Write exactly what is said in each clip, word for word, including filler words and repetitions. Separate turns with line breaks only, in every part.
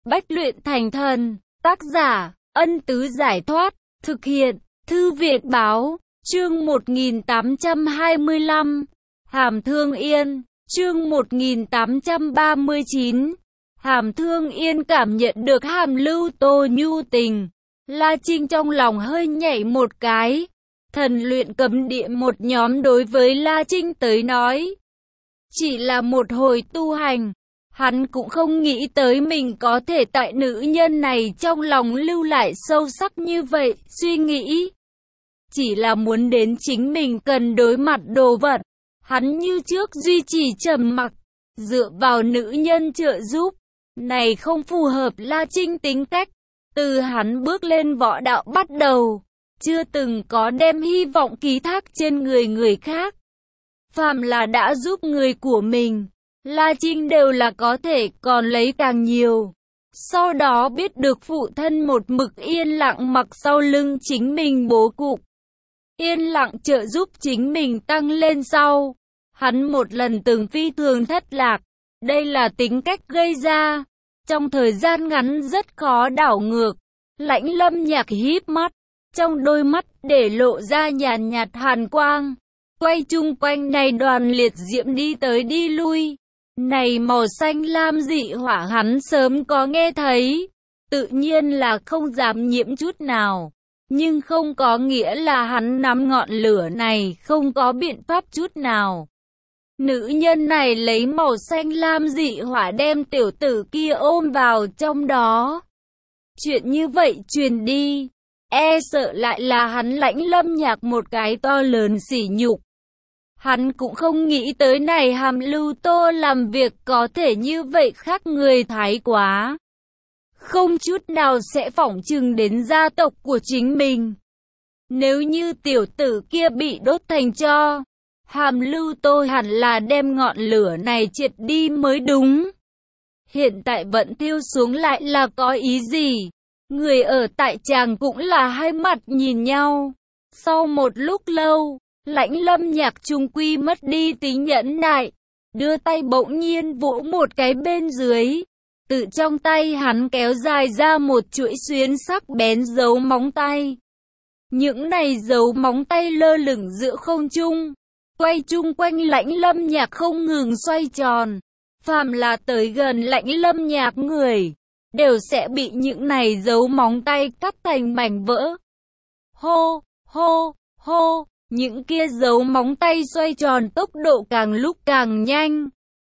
Bách luyện thành thần. Tác giả, Ân Tứ Giải Thoát. Thực hiện, Thư viện Báo. Chương một nghìn tám trăm hai mươi lăm. Hàm Thương Yên. Chương một nghìn tám trăm ba mươi chín. Hàm Thương Yên cảm nhận được Hàm Lưu Tô nhu tình. La Trinh trong lòng hơi nhảy một cái. Thần luyện cấm địa một nhóm đối với La Trinh tới nói chỉ là một hồi tu hành. Hắn cũng không nghĩ tới mình có thể tại nữ nhân này trong lòng lưu lại sâu sắc như vậy. Suy nghĩ chỉ là muốn đến chính mình cần đối mặt đồ vật. Hắn như trước duy trì trầm mặc, dựa vào nữ nhân trợ giúp. Này không phù hợp La Trinh tính cách. Từ hắn bước lên võ đạo bắt đầu, chưa từng có đem hy vọng ký thác trên người người khác. Phàm là đã giúp người của mình, La Trinh đều là có thể còn lấy càng nhiều. Sau đó biết được phụ thân một mực yên lặng mặc sau lưng chính mình bố cục, yên lặng trợ giúp chính mình tăng lên sau. Hắn một lần từng phi thường thất lạc. Đây là tính cách gây ra. Trong thời gian ngắn rất khó đảo ngược. Lãnh Lâm Nhạc híp mắt, trong đôi mắt để lộ ra nhàn nhạt hàn quang. Quay chung quanh này đoàn liệt diễm đi tới đi lui. Này màu xanh lam dị hỏa hắn sớm có nghe thấy. Tự nhiên là không dám nhiễm chút nào. Nhưng không có nghĩa là hắn nắm ngọn lửa này không có biện pháp chút nào. Nữ nhân này lấy màu xanh lam dị hỏa đem tiểu tử kia ôm vào trong đó. Chuyện như vậy truyền đi, e sợ lại là hắn Lãnh Lâm Nhạc một cái to lớn sỉ nhục. Hắn cũng không nghĩ tới này Hàm Lưu Tô làm việc có thể như vậy khác người thái quá. Không chút nào sẽ phỏng chừng đến gia tộc của chính mình. Nếu như tiểu tử kia bị đốt thành tro, Hàm Lưu Tô hẳn là đem ngọn lửa này triệt đi mới đúng. Hiện tại vẫn thiêu xuống lại là có ý gì? Người ở tại tràng cũng là hai mặt nhìn nhau. Sau một lúc lâu, Lãnh Lâm Nhạc trung quy mất đi tính nhẫn nại, đưa tay bỗng nhiên vỗ một cái bên dưới. Từ trong tay hắn kéo dài ra một chuỗi xuyến sắc bén dấu móng tay. Những này dấu móng tay lơ lửng giữa không trung, quay chung quanh Lãnh Lâm Nhạc không ngừng xoay tròn. Phàm là tới gần Lãnh Lâm Nhạc người, đều sẽ bị những này dấu móng tay cắt thành mảnh vỡ. Hô, hô, hô, những kia dấu móng tay xoay tròn tốc độ càng lúc càng nhanh.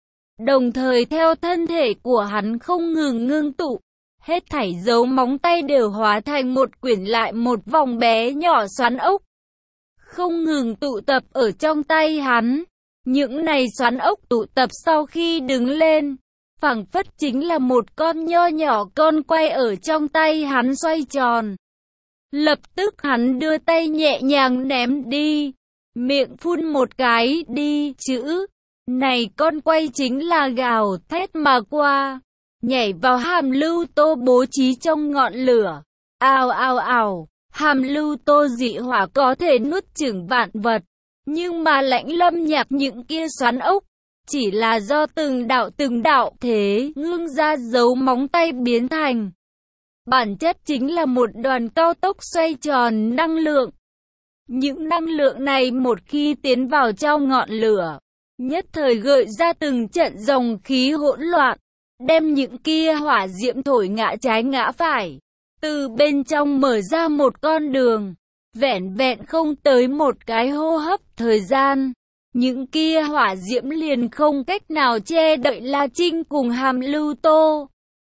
Đồng thời theo thân thể của hắn không ngừng ngưng tụ, hết thảy dấu móng tay đều hóa thành một quyển lại một vòng bé nhỏ xoắn ốc. Không ngừng tụ tập ở trong tay hắn. Những này xoắn ốc tụ tập sau khi đứng lên, phảng phất chính là một con nho nhỏ con quay ở trong tay hắn xoay tròn. Lập tức hắn đưa tay nhẹ nhàng ném đi, miệng phun một cái đi chữ. Này con quay chính là gào thét mà qua, nhảy vào Hàm Lưu Tô bố trí trong ngọn lửa. Ào ào ào, Hàm Lưu Tô dị hỏa có thể nuốt chửng vạn vật. Nhưng mà Lãnh Lâm Nhạc những kia xoắn ốc, chỉ là do từng đạo từng đạo thế ngưng ra dấu móng tay biến thành. Bản chất chính là một đoàn cao tốc xoay tròn năng lượng. Những năng lượng này một khi tiến vào trong ngọn lửa, nhất thời gợi ra từng trận dòng khí hỗn loạn, đem những kia hỏa diễm thổi ngã trái ngã phải. Từ bên trong mở ra một con đường. Vẹn vẹn không tới một cái hô hấp thời gian, những kia hỏa diễm liền không cách nào che đậy La Trinh cùng Hàm Lưu Tô.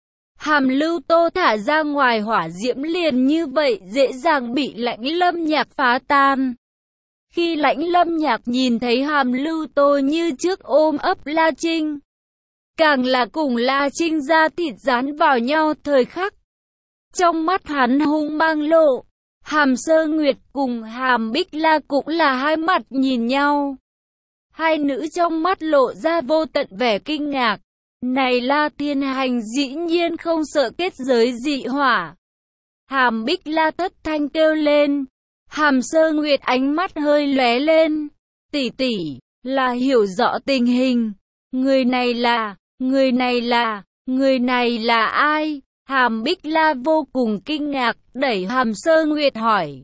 Hàm Lưu Tô thả ra ngoài hỏa diễm liền như vậy dễ dàng bị Lãnh Lâm Nhạc phá tan. Khi Lãnh Lâm Nhạc nhìn thấy Hàm Lưu Tô như trước ôm ấp La Trinh, càng là cùng La Trinh da thịt dán vào nhau thời khắc, trong mắt hắn hung mang lộ. Hàm Sơ Nguyệt cùng Hàm Bích La cũng là hai mặt nhìn nhau. Hai nữ trong mắt lộ ra vô tận vẻ kinh ngạc. Này La Thiên Hành dĩ nhiên không sợ kết giới dị hỏa. Hàm Bích La thất thanh kêu lên. Hàm Sơ Nguyệt ánh mắt hơi lóe lên. Tỷ tỷ, là hiểu rõ tình hình. Người này là, người này là, người này là ai? Hàm Bích La vô cùng kinh ngạc, đẩy Hàm Sơ Nguyệt hỏi.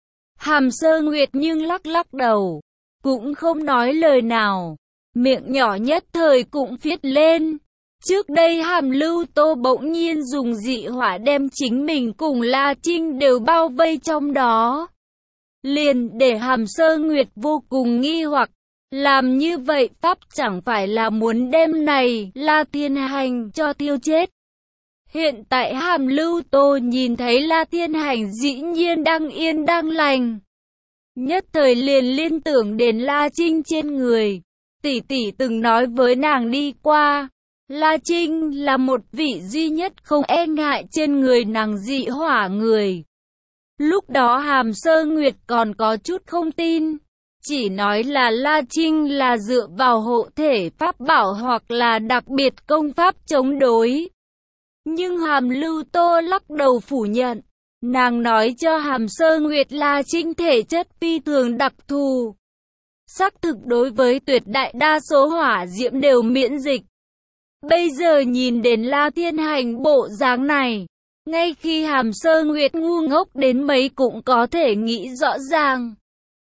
Hàm Sơ Nguyệt nhưng lắc lắc đầu, cũng không nói lời nào, miệng nhỏ nhất thời cũng phiết lên. Trước đây Hàm Lưu Tô bỗng nhiên dùng dị hỏa đem chính mình cùng La Trinh đều bao vây trong đó, liền để Hàm Sơ Nguyệt vô cùng nghi hoặc, làm như vậy pháp chẳng phải là muốn đem này La Thiên Hành cho tiêu chết. Hiện tại Hàm Lưu Tô nhìn thấy La Thiên Hành dĩ nhiên đang yên đang lành, nhất thời liền liên tưởng đến La Trinh trên người. Tỷ tỷ từng nói với nàng đi qua, La Trinh là một vị duy nhất không e ngại trên người nàng dị hỏa người. Lúc đó Hàm Sơ Nguyệt còn có chút không tin, chỉ nói là La Trinh là dựa vào hộ thể pháp bảo hoặc là đặc biệt công pháp chống đối. Nhưng Hàm Lưu Tô lắc đầu phủ nhận, nàng nói cho Hàm Sơ Nguyệt La Trinh thể chất phi thường đặc thù, xác thực đối với tuyệt đại đa số hỏa diễm đều miễn dịch. Bây giờ nhìn đến La Thiên Hành bộ dáng này, ngay khi Hàm Sơ Nguyệt ngu ngốc đến mấy cũng có thể nghĩ rõ ràng.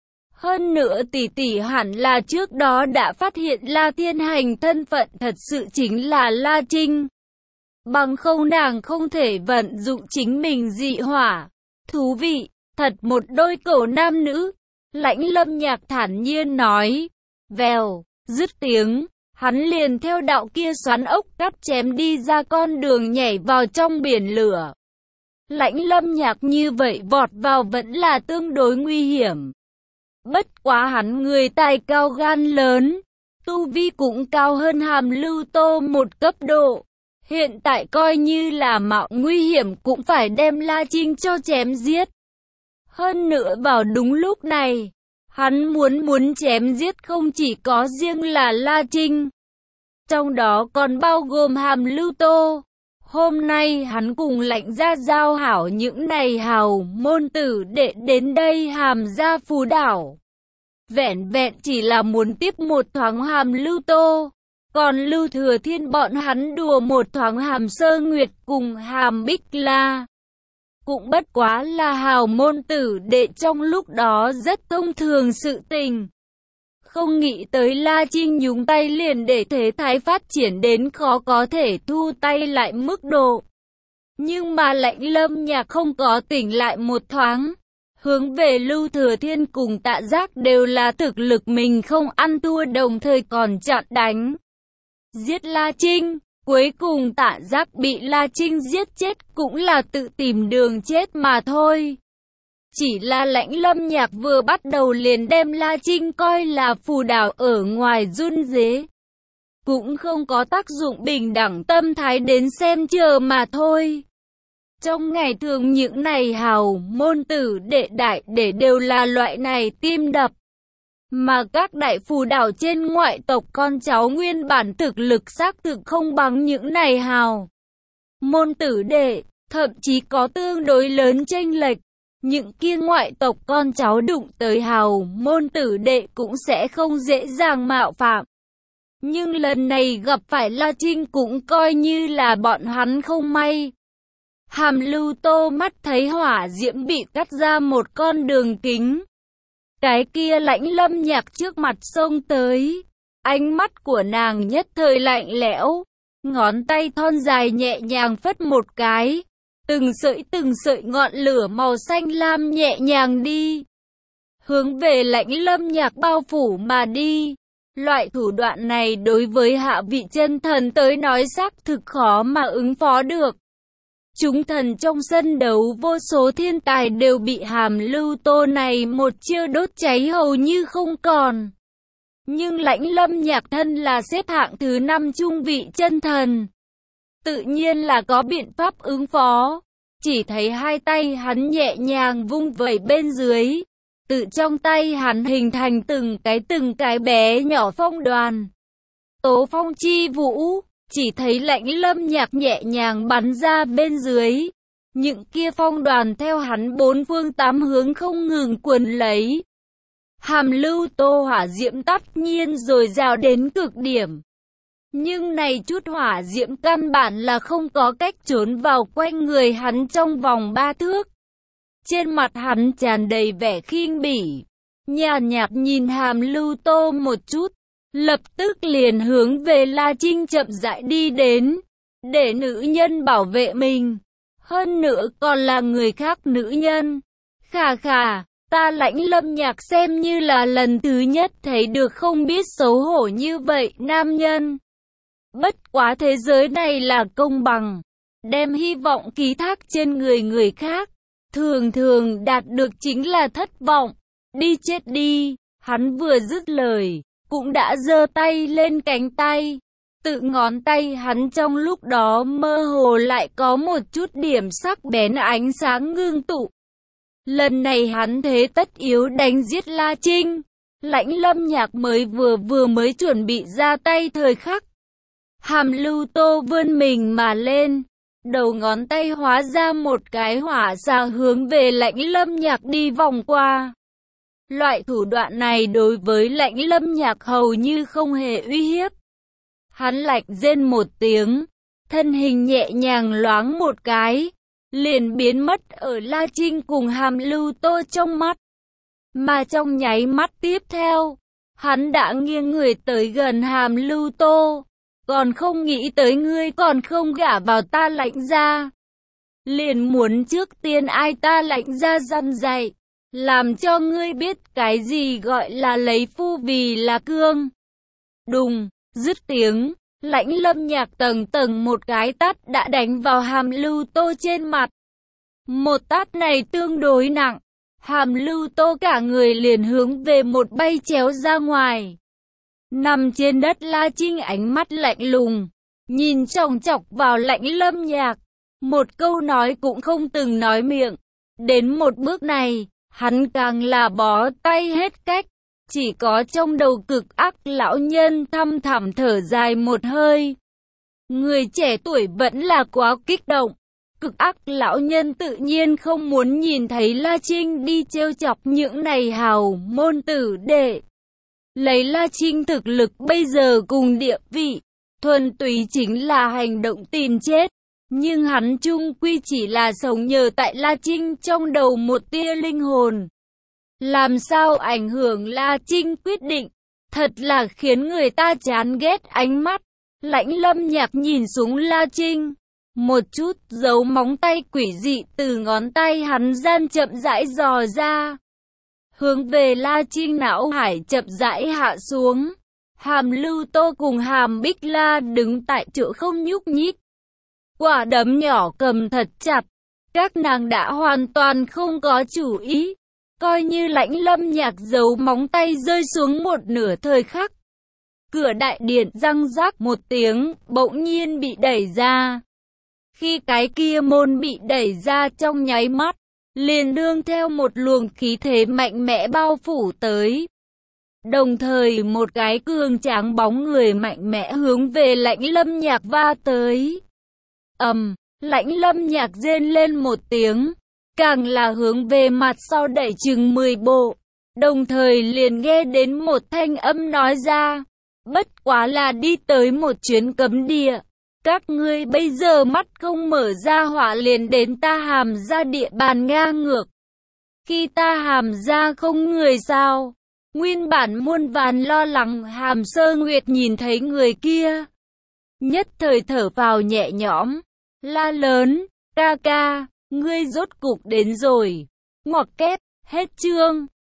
Hơn nữa tỷ tỷ hẳn là trước đó đã phát hiện La Thiên Hành thân phận thật sự chính là La Trinh. Bằng không nàng không thể vận dụng chính mình dị hỏa. Thú vị, thật một đôi cẩu nam nữ. Lãnh Lâm Nhạc thản nhiên nói. Vèo, dứt tiếng, hắn liền theo đạo kia xoắn ốc cắt chém đi ra con đường nhảy vào trong biển lửa. Lãnh Lâm Nhạc như vậy vọt vào vẫn là tương đối nguy hiểm. Bất quá hắn người tài cao gan lớn, tu vi cũng cao hơn Hàm Lưu Tô một cấp độ. Hiện tại coi như là mạo nguy hiểm cũng phải đem La Trinh cho chém giết. Hơn nữa vào đúng lúc này, hắn muốn muốn chém giết không chỉ có riêng là La Trinh, trong đó còn bao gồm Hàm Lưu Tô. Hôm nay hắn cùng Lãnh gia giao hảo những này hào môn tử đệ đến đây Hàm gia Phù Đảo. Vẹn vẹn chỉ là muốn tiếp một thoáng Hàm Lưu Tô, còn Lưu Thừa Thiên bọn hắn đùa một thoáng Hàm Sơ Nguyệt cùng Hàm Bích La. Cũng bất quá là hào môn tử đệ trong lúc đó rất thông thường sự tình. Không nghĩ tới La Trinh nhúng tay liền để thế thái phát triển đến khó có thể thu tay lại mức độ. Nhưng mà Lãnh Lâm Nhạc không có tỉnh lại một thoáng. Hướng về Lưu Thừa Thiên cùng Tạ Giác đều là thực lực mình không ăn thua đồng thời còn chặn đánh. Giết La Trinh, cuối cùng Tạ Giác bị La Trinh giết chết cũng là tự tìm đường chết mà thôi. Chỉ là Lãnh Lâm Nhạc vừa bắt đầu liền đem La Trinh coi là phù đảo ở ngoài run rế. Cũng không có tác dụng bình đẳng tâm thái đến xem chờ mà thôi. Trong ngày thường những này hào môn tử đệ đại để đều là loại này tim đập. Mà các đại phù đảo trên ngoại tộc con cháu nguyên bản thực lực xác thực không bằng những này hào môn tử đệ, thậm chí có tương đối lớn chênh lệch. Những kia ngoại tộc con cháu đụng tới hào môn tử đệ cũng sẽ không dễ dàng mạo phạm. Nhưng lần này gặp phải La Trinh cũng coi như là bọn hắn không may. Hàm Lưu Tô mắt thấy hỏa diễm bị cắt ra một con đường kính. Cái kia Lãnh Lâm Nhạc trước mặt xông tới. Ánh mắt của nàng nhất thời lạnh lẽo. Ngón tay thon dài nhẹ nhàng phất một cái. Từng sợi từng sợi ngọn lửa màu xanh lam nhẹ nhàng đi. Hướng về Lãnh Lâm Nhạc bao phủ mà đi. Loại thủ đoạn này đối với hạ vị chân thần tới nói xác thực khó mà ứng phó được. Chúng thần trong sân đấu vô số thiên tài đều bị Hàm Lưu Tô này một chiêu đốt cháy hầu như không còn. Nhưng Lãnh Lâm Nhạc thân là xếp hạng thứ năm trung vị chân thần. Tự nhiên là có biện pháp ứng phó. Chỉ thấy hai tay hắn nhẹ nhàng vung vẩy bên dưới. Tự trong tay hắn hình thành từng cái từng cái bé nhỏ phong đoàn. Tố phong chi vũ. Chỉ thấy Lãnh Lâm Nhạc nhẹ nhàng bắn ra bên dưới. Những kia phong đoàn theo hắn bốn phương tám hướng không ngừng quần lấy. Hàm Lưu Tô hỏa diễm tất nhiên rồi rào đến cực điểm. Nhưng này chút hỏa diễm căn bản là không có cách trốn vào quanh người hắn trong vòng ba thước. Trên mặt hắn tràn đầy vẻ khinh bỉ, nhàn nhạt nhìn Hàm Lưu Tô một chút, lập tức liền hướng về La Trinh chậm rãi đi đến, để nữ nhân bảo vệ mình, hơn nữa còn là người khác nữ nhân. Khà khà, ta Lãnh Lâm Nhạc xem như là lần thứ nhất thấy được không biết xấu hổ như vậy nam nhân. Bất quá thế giới này là công bằng, đem hy vọng ký thác trên người người khác, thường thường đạt được chính là thất vọng. Đi chết đi, hắn vừa dứt lời, cũng đã giơ tay lên cánh tay. Tự ngón tay hắn trong lúc đó mơ hồ lại có một chút điểm sắc bén ánh sáng ngưng tụ. Lần này hắn thế tất yếu đánh giết La Trinh. Lãnh Lâm Nhạc mới vừa vừa mới chuẩn bị ra tay thời khắc, Hàm Lưu Tô vươn mình mà lên, đầu ngón tay hóa ra một cái hỏa xà hướng về Lãnh Lâm Nhạc đi vòng qua. Loại thủ đoạn này đối với Lãnh Lâm Nhạc hầu như không hề uy hiếp. Hắn lạnh rên một tiếng, thân hình nhẹ nhàng loáng một cái, liền biến mất ở La Trinh cùng Hàm Lưu Tô trong mắt. Mà trong nháy mắt tiếp theo, hắn đã nghiêng người tới gần Hàm Lưu Tô. Còn không nghĩ tới ngươi còn không gả vào ta Lãnh gia. Liền muốn trước tiên ai ta Lãnh gia răn dạy, làm cho ngươi biết cái gì gọi là lấy phu vì là cương. Đùng, dứt tiếng, Lãnh Lâm Nhạc tầng tầng một cái tát đã đánh vào Hàm Lưu Tô trên mặt. Một tát này tương đối nặng, Hàm Lưu Tô cả người liền hướng về một bay chéo ra ngoài. Nằm trên đất La Trinh ánh mắt lạnh lùng, nhìn chòng chọc vào Lãnh Lâm Nhạc, một câu nói cũng không từng nói miệng. Đến một bước này, hắn càng là bó tay hết cách, chỉ có trong đầu cực ác lão nhân thăm thẳm thở dài một hơi. Người trẻ tuổi vẫn là quá kích động, cực ác lão nhân tự nhiên không muốn nhìn thấy La Trinh đi trêu chọc những này hào môn tử đệ. Lấy La Trinh thực lực bây giờ cùng địa vị, thuần túy chính là hành động tìm chết. Nhưng hắn chung quy chỉ là sống nhờ tại La Trinh trong đầu một tia linh hồn. Làm sao ảnh hưởng La Trinh quyết định, thật là khiến người ta chán ghét ánh mắt. Lãnh Lâm Nhạc nhìn xuống La Trinh, một chút dấu móng tay quỷ dị từ ngón tay hắn gian chậm rãi dò ra. Hướng về La Trinh não hải chậm rãi hạ xuống. Hàm Lưu Tô cùng Hàm Bích La đứng tại chỗ không nhúc nhích. Quả đấm nhỏ cầm thật chặt, các nàng đã hoàn toàn không có chủ ý. Coi như Lãnh Lâm Nhạc giấu móng tay rơi xuống một nửa thời khắc. Cửa đại điện răng rác một tiếng, bỗng nhiên bị đẩy ra. Khi cái kia môn bị đẩy ra trong nháy mắt, liền đương theo một luồng khí thế mạnh mẽ bao phủ tới. Đồng thời một cái cường tráng bóng người mạnh mẽ hướng về Lãnh Lâm Nhạc va tới. Ầm, um, Lãnh Lâm Nhạc rên lên một tiếng, càng là hướng về mặt sau đẩy chừng mười bộ. Đồng thời liền nghe đến một thanh âm nói ra, bất quá là đi tới một chuyến cấm địa. Các ngươi bây giờ mắt không mở ra hỏa liền đến ta Hàm gia địa bàn ngang ngược. Khi ta Hàm gia không người sao? Nguyên bản muôn vàn lo lắng Hàm Sơ Nguyệt nhìn thấy người kia, nhất thời thở vào nhẹ nhõm, la lớn, ca ca, ngươi rốt cục đến rồi. Ngoặc kép, hết chương.